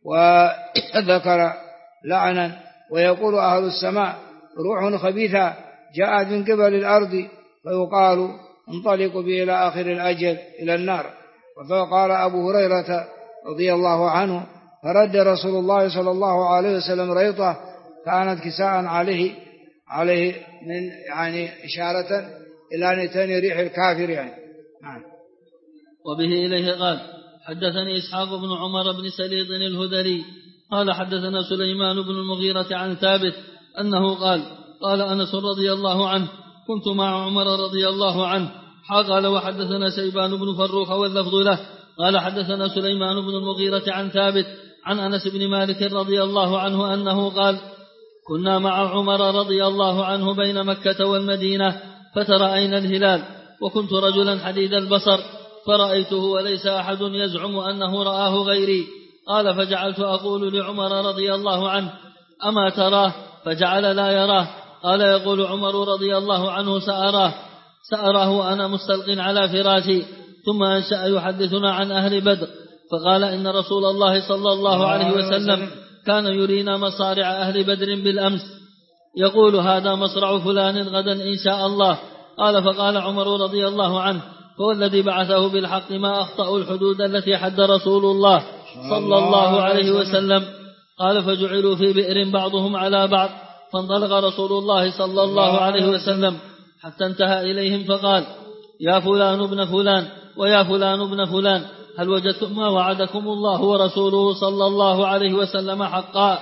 وذكر لعنا. ويقول أهل السماء روح خبيثة جاءت من قبل الأرض، فيقال انطلق به إلى آخر الأجل إلى النار. وقال أبو هريرة رضي الله عنه فرد رسول الله صلى الله عليه وسلم ريطة كانت كساء عليه من يعني إشارة إلى نتن ريح الكافر يعني. وبه إليه قال حدثني إسحاق بن عمر بن سليط الهذلي قال حدثنا سليمان بن المغيرة عن ثابت أنه قال أنس رضي الله عنه كنت مع عمر رضي الله عنه. قال وحدثنا شيبان بن فروخ واللفظ له قال حدثنا سليمان بن المغيرة عن ثابت عن أنس بن مالك رضي الله عنه أنه قال كنا مع عمر رضي الله عنه بين مكة والمدينة فترأينا الهلال، وكنت رجلا حديد البصر فرأيته وليس أحد يزعم أنه رآه غيري. قال فجعلت أقول لعمر رضي الله عنه أما تراه؟ فجعل لا يراه. قال يقول عمر رضي الله عنه سأراه وأنا مستلق على فراشي. ثم أنشأ يحدثنا عن أهل بدر فقال إن رسول الله صلى الله عليه وسلم كان يرينا مصارع أهل بدر بالأمس يقول هذا مصرع فلان غدا إن شاء الله. قال فقال عمر رضي الله عنه فوالذي بعثه بالحق ما أخطأوا الحدود التي حد رسول الله صلى الله عليه وسلم. قال فجعلوا في بئر بعضهم على بعض، فانطلق رسول الله صلى الله عليه وسلم حتى انتهى إليهم فقال يا فلان ابن فلان ويا فلان ابن فلان هل وجدتم ما وعدكم الله ورسوله صلى الله عليه وسلم حقا؟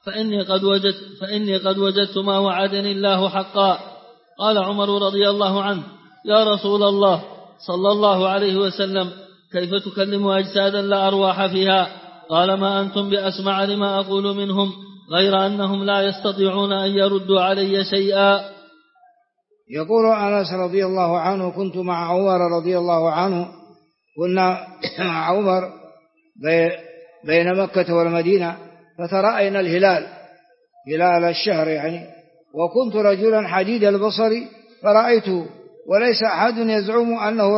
فإني قد وجدت ما وعدني الله حقا. قال عمر رضي الله عنه يا رسول الله صلى الله عليه وسلم كيف تكلم أجسادا لا أرواح فيها؟ قال ما أنتم بأسمع لما أقول منهم غير أنهم لا يستطيعون أن يردوا علي شيئا. يقول أنس رضي الله عنه كنت مع عمر رضي الله عنه، كنا مع عمر بين مكة والمدينة فترأينا الهلال هلال الشهر يعني، وكنت رجلا حديد البصر فرأيته وليس أحد يزعم أنه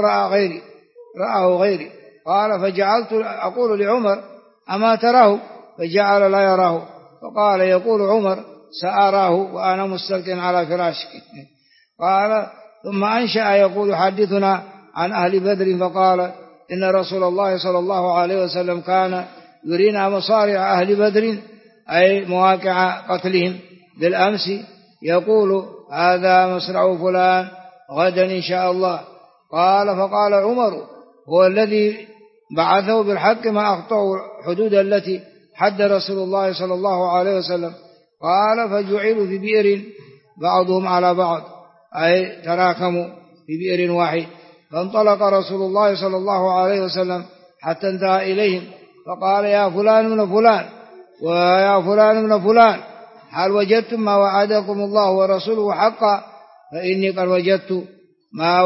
رآه غيري. قال فجعلت أقول لعمر أما تراه؟ فجعل لا يراه. فقال يقول عمر سأراه وأنا مستلق على فراشك. قال ثم أنشأ يقول حدثنا عن أهل بدر فقال إن رسول الله صلى الله عليه وسلم كان يرينا مصارع أهل بدر أي مواقع قتلهم بالأمس يقول هذا مصرع فلان غدا إن شاء الله. قال فقال عمر هو الذي بعثه بالحق ما أخطأوا الحدود التي حد رسول الله صلى الله عليه وسلم. قال فجعلوا في بئر بعضهم على بعض أي تراكموا في بئر واحد. فانطلق رسول الله صلى الله عليه وسلم حتى انتهى إليهم فقال يا فلان من فلان ويا فلان من فلان هل وجدتم ما وعدكم الله ورسوله حقا؟ فإني قد وجدت ما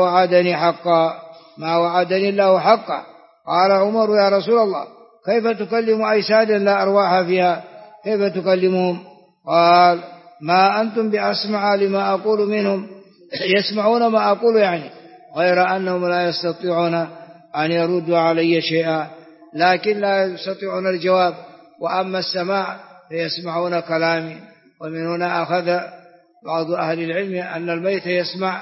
وعدني الله حقا. قال عمر يا رسول الله كيف تكلم أجسادا لا أرواح فيها؟ كيف تكلمهم؟ قال ما أنتم بأسمع لما أقول منهم، يسمعون ما أقول يعني غير أنهم لا يستطيعون أن يردوا علي شيئا، لكن لا يستطيعون الجواب، وأما السماع فيسمعون كلامي. ومن هنا أخذ بعض أهل العلم أن الميت يسمع،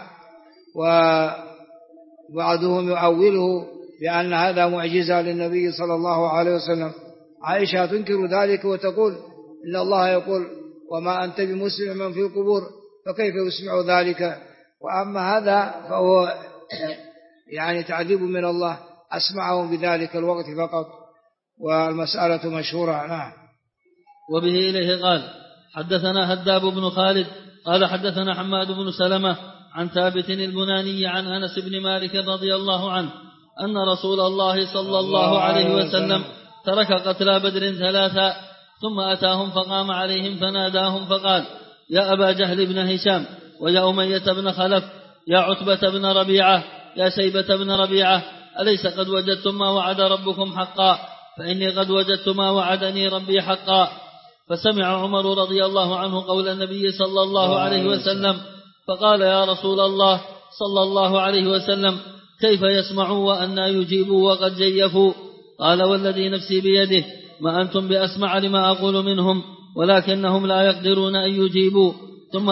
وبعضهم يؤوله بأن هذا معجزة للنبي صلى الله عليه وسلم. عائشة تنكر ذلك وتقول إن الله يقول وما أنت بمسمع من في القبور فكيف يسمع ذلك. وأما هذا فهو يعني تعذيب من الله، أسمعهم بذلك الوقت فقط، والمسألة مشهورة. نعم. وبه إليه قال حدثنا هداب بن خالد قال حدثنا حماد بن سلمة عن ثابت البناني عن أنس بن مالك رضي الله عنه أن رسول الله صلى الله عليه وسلم ترك قتلى بدر 3 ثم أتاهم فقام عليهم فناداهم فقال يا أبا جهل بن هشام ويا أمية بن خلف يا عتبة بن ربيعة يا شيبة بن ربيعة أليس قد وجدتم ما وعد ربكم حقا؟ فإني قد وجدت ما وعدني ربي حقا. فسمع عمر رضي الله عنه قول النبي صلى الله عليه وسلم فقال يا رسول الله صلى الله عليه وسلم كيف يسمعوا وأن يجيبوا وقد جيفوا؟ قال والذي نفسي بيده ما أنتم بأسمع لما أقول منهم ولكنهم لا يقدرون أن يجيبوا. ثم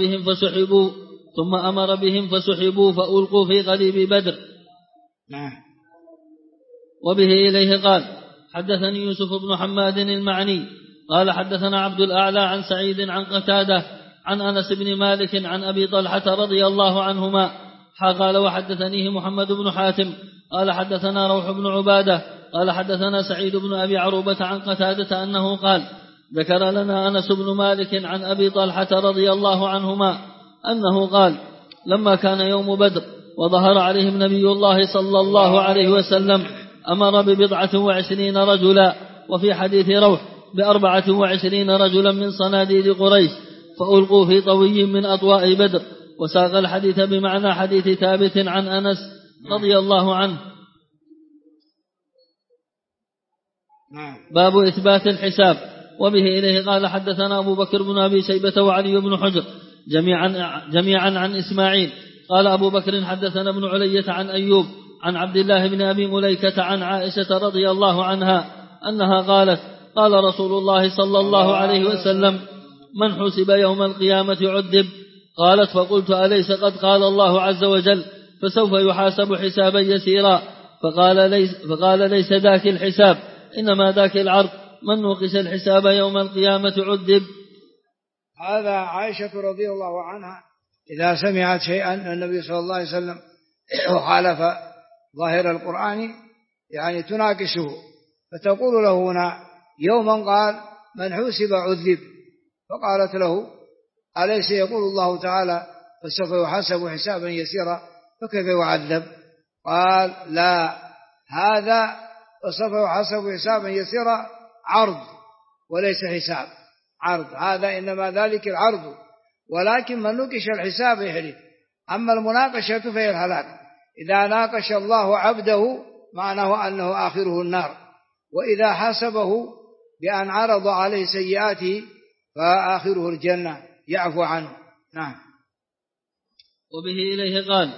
أمر بهم فسحبوا فألقوا في قليب بدر. وبه إليه قال حدثني يوسف بن حماد المعني قال حدثنا عبد الأعلى عن سعيد عن قتادة عن أنس بن مالك عن أبي طلحة رضي الله عنهما قال وحدثنيه محمد بن حاتم قال حدثنا روح بن عبادة قال حدثنا سعيد بن أبي عروبة عن قتادة أنه قال ذكر لنا أنس بن مالك عن أبي طلحة رضي الله عنهما أنه قال لما كان يوم بدر وظهر عليهم نبي الله صلى الله عليه وسلم أمر ب24 رجلا، وفي حديث روح ب24 رجلا من صناديد قريش فألقوا في طوي من أطواء بدر. وساق الحديث بمعنى حديث ثابت عن أنس رضي الله عنه. باب إثبات الحساب. وبه إليه قال حدثنا أبو بكر بن أبي شيبة وعلي بن حجر جميعا عن إسماعيل قال أبو بكر حدثنا ابن علية عن أيوب عن عبد الله بن أبي مليكة عن عائشة رضي الله عنها أنها قالت قال رسول الله صلى الله عليه وسلم من حسب يوم القيامة عذب. قالت فقلت أليس قد قال الله عز وجل فسوف يحاسب حسابا يسيرا؟ فقال ليس ذاك الحساب إنما ذاك العرض من نوقش الحساب يوم القيامة عذب. هذا عائشة رضي الله عنها إذا سمعت شيئا النبي صلى الله عليه وسلم وخالف ظاهر القرآن يعني تناقشه، فتقول له هنا يوما قال من حسب عذب، فقالت له أليس يقول الله تعالى فسوف يحاسب حسابا يسيرا فكيف يعذب؟ قال لا، هذا فسوف يحاسب حسابا يسيرا عرض وليس حساب. عرض هذا إنما ذلك العرض، ولكن من نقش الحساب يحلف. أما المناقشة فهي الهلاك. إذا ناقش الله عبده معناه أنه آخره النار، وإذا حاسبه بأن عرض عليه سيئاته فآخره الجنة يعفو عنه. نعم. وبه إليه قال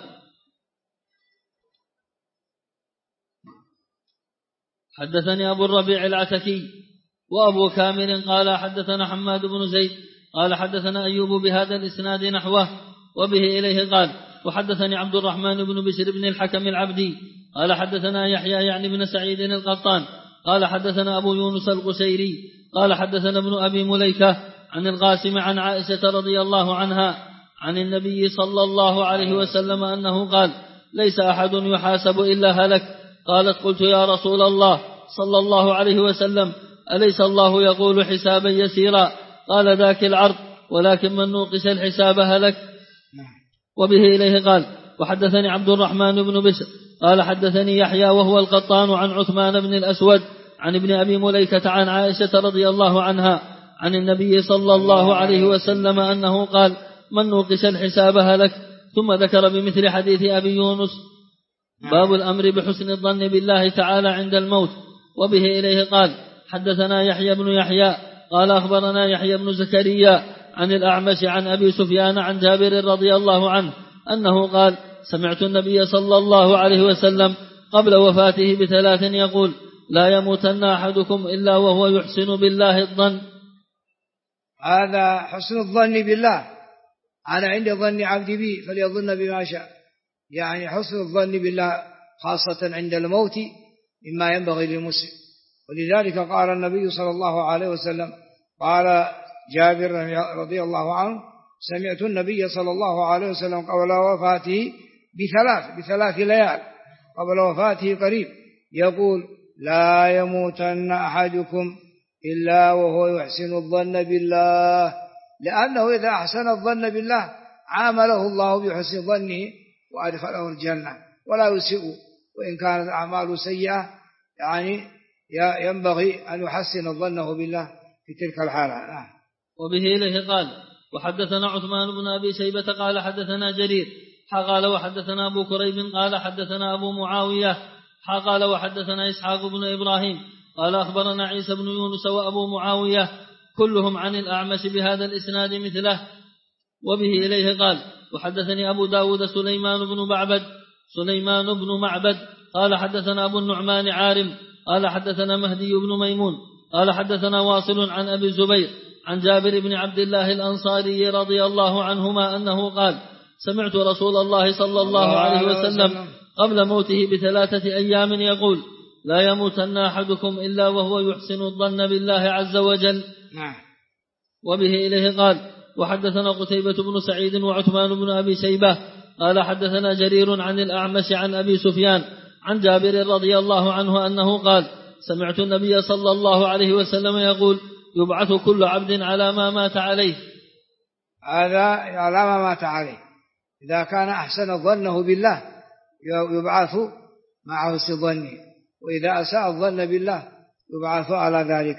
حدثني أبو الربيع العتكي وأبو كامل قال حدثنا حماد بن زيد قال حدثنا أيوب بهذا الإسناد نحوه. وبه إليه قال وحدثني عبد الرحمن بن بشر بن الحكم العبدي قال حدثنا يحيى يعني بن سعيد القطان قال حدثنا أبو يونس القشيري قال حدثنا ابن أبي مليكة عن القاسم عن عائشة رضي الله عنها عن النبي صلى الله عليه وسلم أنه قال ليس أحد يحاسب إلا هلك. قالت قلت يا رسول الله صلى الله عليه وسلم أليس الله يقول حسابا يسيرا؟ قال ذاك العرض ولكن من نوقش الحساب هلك. وبه إليه قال وحدثني عبد الرحمن بن بشر قال حدثني يحيى وهو القطان عن عثمان بن الأسود عن ابن أبي مليكة عن عائشة رضي الله عنها عن النبي صلى الله عليه وسلم أنه قال من نوقش الحساب هلك. ثم ذكر بمثل حديث أبي يونس. باب الأمر بحسن الظن بالله تعالى عند الموت. وبه إليه قال حدثنا يحيى بن يحيى قال أخبرنا يحيى بن زكريا عن الأعمش عن أبي سفيان عن جابر رضي الله عنه أنه قال سمعت النبي صلى الله عليه وسلم قبل وفاته ب3 يقول لا يموتن أحدكم إلا وهو يحسن بالله الظن. هذا حسن الظن بالله. أنا عند ظن عبدي بي فليظن بما شاء، يعني حسن الظن بالله خاصة عند الموت مما ينبغي للمسلم. ولذلك قال النبي صلى الله عليه وسلم قال جابر رضي الله عنه: سمعت النبي صلى الله عليه وسلم قبل وفاته بثلاث ليال قبل وفاته قريب يقول: لا يموتن أحدكم إلا وهو يحسن الظن بالله، لأنه إذا أحسن الظن بالله عامله الله بحسن ظنه وأدخله الجنة ولا يسيء، وإن كانت أعماله سيئة يعني ينبغي أن يحسن ظنه بالله في تلك الحالة. وبه إليه قال: وحدثنا عثمان بن أبي شيبة قال حدثنا جرير قال وحدثنا أبو كريب قال حدثنا أبو معاوية قال وحدثنا إسحاق بن إبراهيم قال أخبرنا عيسى بن يونس وأبو معاوية كلهم عن الأعمش بهذا الإسناد مثله. وبه إليه قال: وحدثني أبو داود سليمان بن معبد قال حدثنا أبو النعمان عارم قال حدثنا مهدي بن ميمون قال حدثنا واصل عن أبي الزبير عن جابر بن عبد الله الأنصاري رضي الله عنهما أنه قال: سمعت رسول الله صلى الله عليه وسلم قبل موته ب3 أيام يقول: لا يموتن أحدكم إلا وهو يحسن الظن بالله عز وجل. وبه إليه قال: وحدثنا قتيبة بن سعيد وعثمان بن أبي شيبة قال حدثنا جرير عن الأعمش عن أبي سفيان عن جابر رضي الله عنه أنه قال: سمعت النبي صلى الله عليه وسلم يقول: يبعث كل عبد على ما مات عليه. هذا على ما مات عليه، إذا كان أحسن ظنه بالله يبعث مع حسن ظنه، وإذا أساء الظن بالله يبعث على ذلك.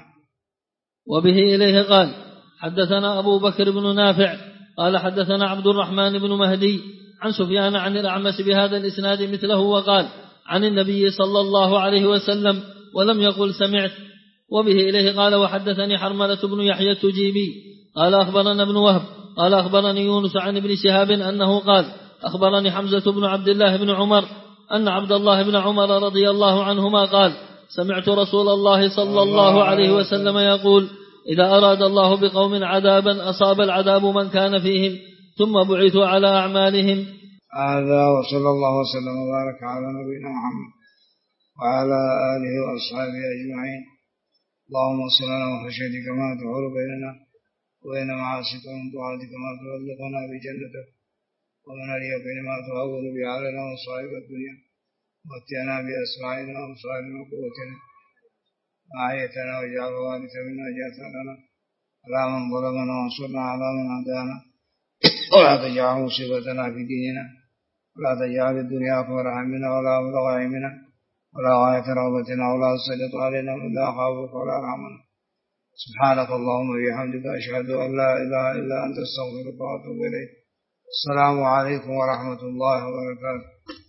وبه إليه قال: حدثنا أبو بكر بن نافع قال حدثنا عبد الرحمن بن مهدي عن سفيان عن الأعمش بهذا الإسناد مثله وقال: عن النبي صلى الله عليه وسلم ولم يقل سمعت. وبه إليه قال: وحدثني حرملة بن يحيى التجيبي قال أخبرنا ابن وهب قال أخبرني يونس عن ابن شهاب أنه قال: أخبرني حمزة بن عبد الله بن عمر أن عبد الله بن عمر رضي الله عنهما قال: سمعت رسول الله صلى الله عليه وسلم يقول: إذا أراد الله بقوم عذابا أصاب العذاب من كان فيهم ثم بعثوا على أعمالهم. هذا وصلى الله وسلم وبارك على نبينا محمد وعلى آله وأصحابه أجمعين. اللهم صل لنا وخشيتك ما تحول بيننا وبين معاصيك ومن طاعتك ما تبلغنا بجنتك ومن اليقين ما تهون به علينا مصائب الدنيا ومتعنا بأسماعنا وأبصارنا وقوتنا ما أحييتنا واجعل الوارث منا جاثنا على من ظلمنا وانصرنا على من عادانا ولا تجعل مصيبتنا في ديننا ولا تجعل الدنيا أكبر همنا ولا مبلغ علمنا ولا غاية رغبتنا ولا تسلط علينا من لا يخافك ولا يرحمنا. سبحانك اللهم وبحمدك أشهد أن لا إله إلا أنت أستغفرك وأتوب إليك. السلام عليكم ورحمة الله وبركاته.